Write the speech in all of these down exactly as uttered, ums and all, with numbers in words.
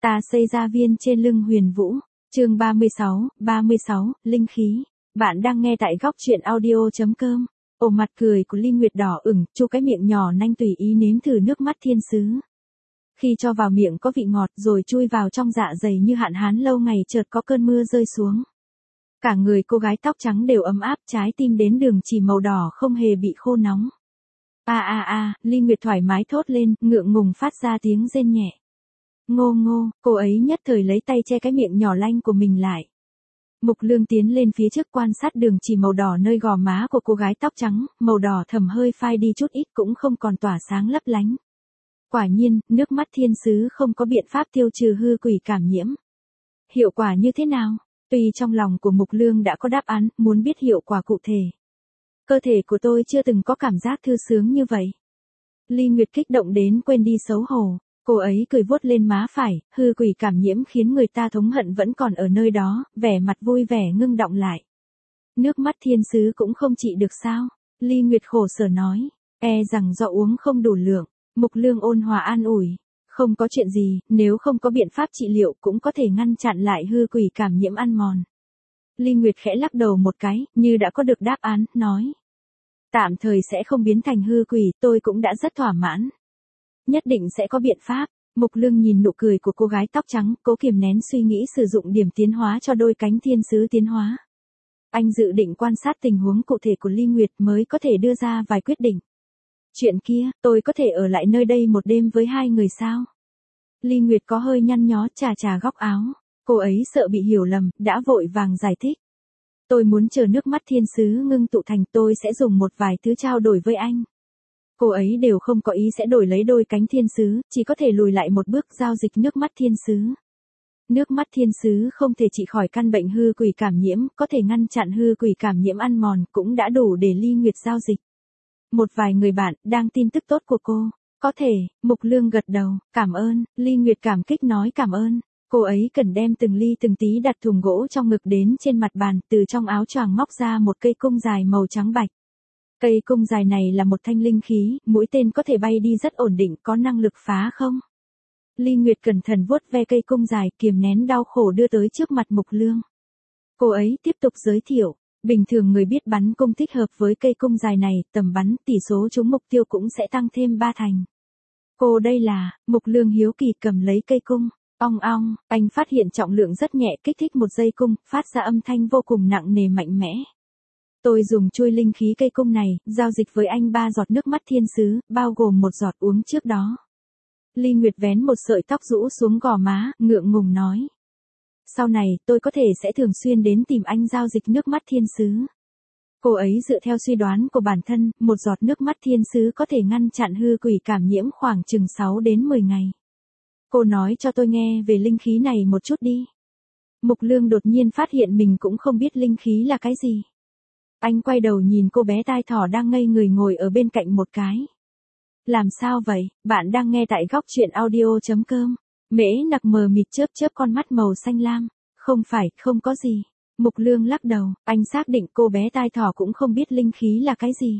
Ta xây ra viên trên lưng Huyền Vũ, chương ba mươi sáu, ba mươi sáu, linh khí. Bạn đang nghe tại góc truyện audio chấm com. Ồ, mặt cười của Ly Nguyệt đỏ ửng, chu cái miệng nhỏ nanh tùy ý nếm thử nước mắt thiên sứ. Khi cho vào miệng có vị ngọt rồi chui vào trong dạ dày như hạn hán lâu ngày chợt có cơn mưa rơi xuống. Cả người cô gái tóc trắng đều ấm áp, trái tim đến đường chỉ màu đỏ không hề bị khô nóng. A a a, Ly Nguyệt thoải mái thốt lên, ngượng ngùng phát ra tiếng rên nhẹ. Ngô ngô, cô ấy nhất thời lấy tay che cái miệng nhỏ lanh của mình lại. Mục Lương tiến lên phía trước quan sát đường chỉ màu đỏ nơi gò má của cô gái tóc trắng, màu đỏ thẫm hơi phai đi chút ít cũng không còn tỏa sáng lấp lánh. Quả nhiên, nước mắt thiên sứ không có biện pháp tiêu trừ hư quỷ cảm nhiễm. Hiệu quả như thế nào? Tuy trong lòng của Mục Lương đã có đáp án, muốn biết hiệu quả cụ thể. Cơ thể của tôi chưa từng có cảm giác thư sướng như vậy. Ly Nguyệt kích động đến quên đi xấu hổ. Cô ấy cười vuốt lên má phải, hư quỷ cảm nhiễm khiến người ta thống hận vẫn còn ở nơi đó, vẻ mặt vui vẻ ngưng đọng lại. Nước mắt thiên sứ cũng không trị được sao? Ly Nguyệt khổ sở nói, e rằng do uống không đủ lượng. Mục Lương ôn hòa an ủi, không có chuyện gì, nếu không có biện pháp trị liệu cũng có thể ngăn chặn lại hư quỷ cảm nhiễm ăn mòn. Ly Nguyệt khẽ lắc đầu một cái, như đã có được đáp án, nói. Tạm thời sẽ không biến thành hư quỷ, tôi cũng đã rất thỏa mãn. Nhất định sẽ có biện pháp. Mục Lương nhìn nụ cười của cô gái tóc trắng, cố kiềm nén suy nghĩ sử dụng điểm tiến hóa cho đôi cánh thiên sứ tiến hóa. Anh dự định quan sát tình huống cụ thể của Ly Nguyệt mới có thể đưa ra vài quyết định. Chuyện kia, tôi có thể ở lại nơi đây một đêm với hai người sao? Ly Nguyệt có hơi nhăn nhó chà chà góc áo. Cô ấy sợ bị hiểu lầm, đã vội vàng giải thích. Tôi muốn chờ nước mắt thiên sứ ngưng tụ thành, tôi sẽ dùng một vài thứ trao đổi với anh. Cô ấy đều không có ý sẽ đổi lấy đôi cánh thiên sứ, chỉ có thể lùi lại một bước giao dịch nước mắt thiên sứ. Nước mắt thiên sứ không thể trị khỏi căn bệnh hư quỷ cảm nhiễm, có thể ngăn chặn hư quỷ cảm nhiễm ăn mòn, cũng đã đủ để Ly Nguyệt giao dịch. Một vài người bạn, đang tin tức tốt của cô. Có thể, Mục Lương gật đầu, cảm ơn, Ly Nguyệt cảm kích nói cảm ơn. Cô ấy cần đem từng ly từng tí đặt thùng gỗ trong ngực đến trên mặt bàn, từ trong áo choàng móc ra một cây cung dài màu trắng bạch. Cây cung dài này là một thanh linh khí, mũi tên có thể bay đi rất ổn định, có năng lực phá không? Ly Nguyệt cẩn thận vuốt ve cây cung dài, kiềm nén đau khổ đưa tới trước mặt Mục Lương. Cô ấy tiếp tục giới thiệu, bình thường người biết bắn cung thích hợp với cây cung dài này, tầm bắn, tỷ số trúng mục tiêu cũng sẽ tăng thêm ba thành. Cô đây là, Mục Lương hiếu kỳ cầm lấy cây cung, ong ong, anh phát hiện trọng lượng rất nhẹ, kích thích một dây cung, phát ra âm thanh vô cùng nặng nề mạnh mẽ. Tôi dùng chui linh khí cây cung này, giao dịch với anh ba giọt nước mắt thiên sứ, bao gồm một giọt uống trước đó. Ly Nguyệt vén một sợi tóc rũ xuống gò má, ngượng ngùng nói. Sau này, tôi có thể sẽ thường xuyên đến tìm anh giao dịch nước mắt thiên sứ. Cô ấy dựa theo suy đoán của bản thân, một giọt nước mắt thiên sứ có thể ngăn chặn hư quỷ cảm nhiễm khoảng chừng sáu đến mười ngày. Cô nói cho tôi nghe về linh khí này một chút đi. Mục Lương đột nhiên phát hiện mình cũng không biết linh khí là cái gì. Anh quay đầu nhìn cô bé tai thỏ đang ngây người ngồi ở bên cạnh một cái. Làm sao vậy, bạn đang nghe tại góc truyện audio chấm com. Mễ Nặc mờ mịt chớp chớp con mắt màu xanh lam. Không phải, không có gì. Mục Lương lắc đầu, anh xác định cô bé tai thỏ cũng không biết linh khí là cái gì.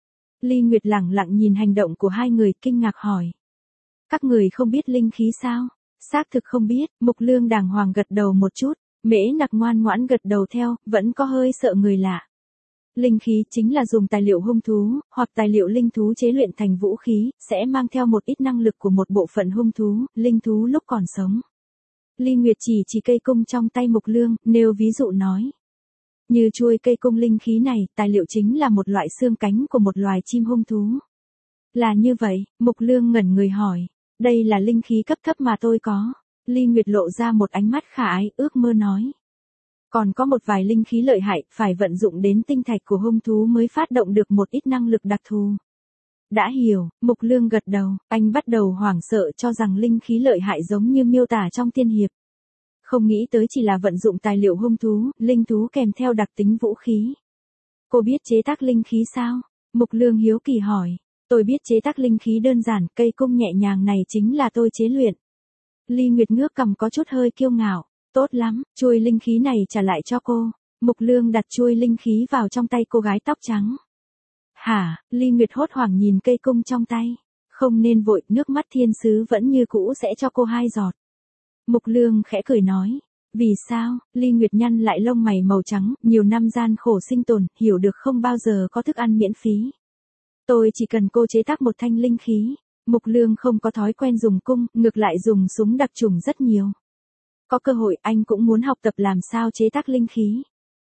Ly Nguyệt lẳng lặng nhìn hành động của hai người, kinh ngạc hỏi. Các người không biết linh khí sao? Xác thực không biết, Mục Lương đàng hoàng gật đầu một chút. Mễ Nặc ngoan ngoãn gật đầu theo, vẫn có hơi sợ người lạ. Linh khí chính là dùng tài liệu hung thú, hoặc tài liệu linh thú chế luyện thành vũ khí, sẽ mang theo một ít năng lực của một bộ phận hung thú, linh thú lúc còn sống. Ly Nguyệt chỉ chỉ cây cung trong tay Mục Lương, nêu ví dụ nói. Như chuôi cây cung linh khí này, tài liệu chính là một loại xương cánh của một loài chim hung thú. Là như vậy, Mục Lương ngẩn người hỏi. Đây là linh khí cấp thấp mà tôi có. Ly Nguyệt lộ ra một ánh mắt khả ái, ước mơ nói. Còn có một vài linh khí lợi hại, phải vận dụng đến tinh thạch của hung thú mới phát động được một ít năng lực đặc thù. Đã hiểu, Mục Lương gật đầu, anh bắt đầu hoảng sợ cho rằng linh khí lợi hại giống như miêu tả trong tiên hiệp. Không nghĩ tới chỉ là vận dụng tài liệu hung thú, linh thú kèm theo đặc tính vũ khí. Cô biết chế tác linh khí sao? Mục Lương hiếu kỳ hỏi. Tôi biết chế tác linh khí đơn giản, cây cung nhẹ nhàng này chính là tôi chế luyện. Ly Nguyệt ngước cằm có chút hơi kiêu ngạo. Tốt lắm, chuôi linh khí này trả lại cho cô. Mục Lương đặt chuôi linh khí vào trong tay cô gái tóc trắng. Hả, Ly Nguyệt hốt hoảng nhìn cây cung trong tay. Không nên vội, nước mắt thiên sứ vẫn như cũ sẽ cho cô hai giọt. Mục Lương khẽ cười nói. Vì sao? Ly Nguyệt nhăn lại lông mày màu trắng, nhiều năm gian khổ sinh tồn, hiểu được không bao giờ có thức ăn miễn phí. Tôi chỉ cần cô chế tác một thanh linh khí. Mục Lương không có thói quen dùng cung, ngược lại dùng súng đặc trùng rất nhiều. Có cơ hội anh cũng muốn học tập làm sao chế tác linh khí.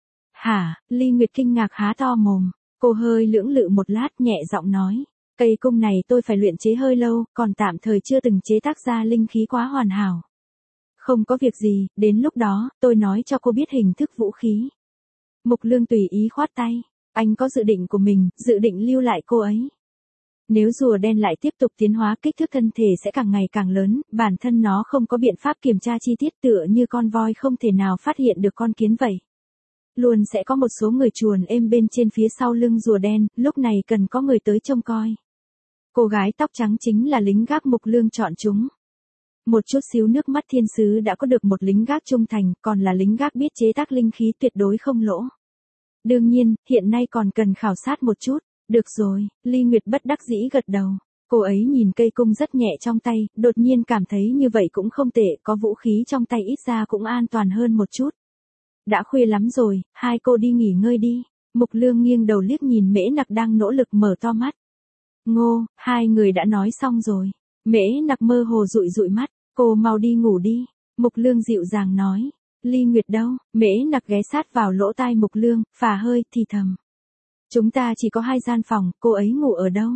Hả? Ly Nguyệt kinh ngạc há to mồm. Cô hơi lưỡng lự một lát nhẹ giọng nói. Cây cung này tôi phải luyện chế hơi lâu, còn tạm thời chưa từng chế tác ra linh khí quá hoàn hảo. Không có việc gì, đến lúc đó, tôi nói cho cô biết hình thức vũ khí. Mục Lương tùy ý khoát tay. Anh có dự định của mình, dự định lưu lại cô ấy. Nếu rùa đen lại tiếp tục tiến hóa kích thước thân thể sẽ càng ngày càng lớn, bản thân nó không có biện pháp kiểm tra chi tiết tựa như con voi không thể nào phát hiện được con kiến vậy. Luôn sẽ có một số người chuồn êm bên trên phía sau lưng rùa đen, lúc này cần có người tới trông coi. Cô gái tóc trắng chính là lính gác Mục Lương chọn chúng. Một chút xíu nước mắt thiên sứ đã có được một lính gác trung thành, còn là lính gác biết chế tác linh khí tuyệt đối không lỗ. Đương nhiên, hiện nay còn cần khảo sát một chút. Được rồi, Ly Nguyệt bất đắc dĩ gật đầu. Cô ấy nhìn cây cung rất nhẹ trong tay, đột nhiên cảm thấy như vậy cũng không tệ, có vũ khí trong tay ít ra cũng an toàn hơn một chút. Đã khuya lắm rồi, hai cô đi nghỉ ngơi đi. Mục Lương nghiêng đầu liếc nhìn Mễ Nặc đang nỗ lực mở to mắt. Ngô, hai người đã nói xong rồi. Mễ Nặc mơ hồ dụi dụi mắt, cô mau đi ngủ đi. Mục Lương dịu dàng nói. Ly Nguyệt đâu? Mễ Nặc ghé sát vào lỗ tai Mục Lương, phà hơi thì thầm. Chúng ta chỉ có hai gian phòng, cô ấy ngủ ở đâu?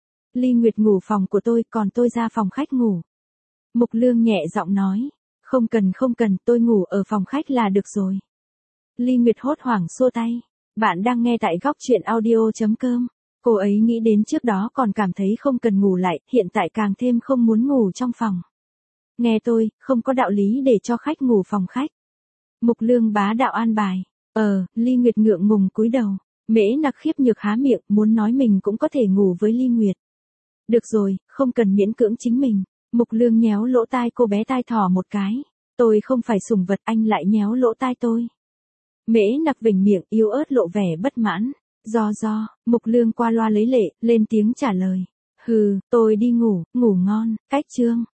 Ly Nguyệt ngủ phòng của tôi, còn tôi ra phòng khách ngủ. Mục Lương nhẹ giọng nói. Không cần không cần, tôi ngủ ở phòng khách là được rồi. Ly Nguyệt hốt hoảng xua tay. Bạn đang nghe tại góc truyện audio chấm com. Cô ấy nghĩ đến trước đó còn cảm thấy không cần ngủ lại, hiện tại càng thêm không muốn ngủ trong phòng. Nghe tôi, không có đạo lý để cho khách ngủ phòng khách. Mục Lương bá đạo an bài. Ờ, Ly Nguyệt ngượng ngùng cúi đầu. Mễ Nặc khiếp nhược há miệng, muốn nói mình cũng có thể ngủ với Ly Nguyệt. Được rồi, không cần miễn cưỡng chính mình. Mục Lương nhéo lỗ tai cô bé tai thỏ một cái. Tôi không phải sủng vật, anh lại nhéo lỗ tai tôi. Mễ Nặc vểnh miệng yếu ớt lộ vẻ bất mãn. Do do, Mục Lương qua loa lấy lệ, lên tiếng trả lời. Hừ, tôi đi ngủ, ngủ ngon, cách chương.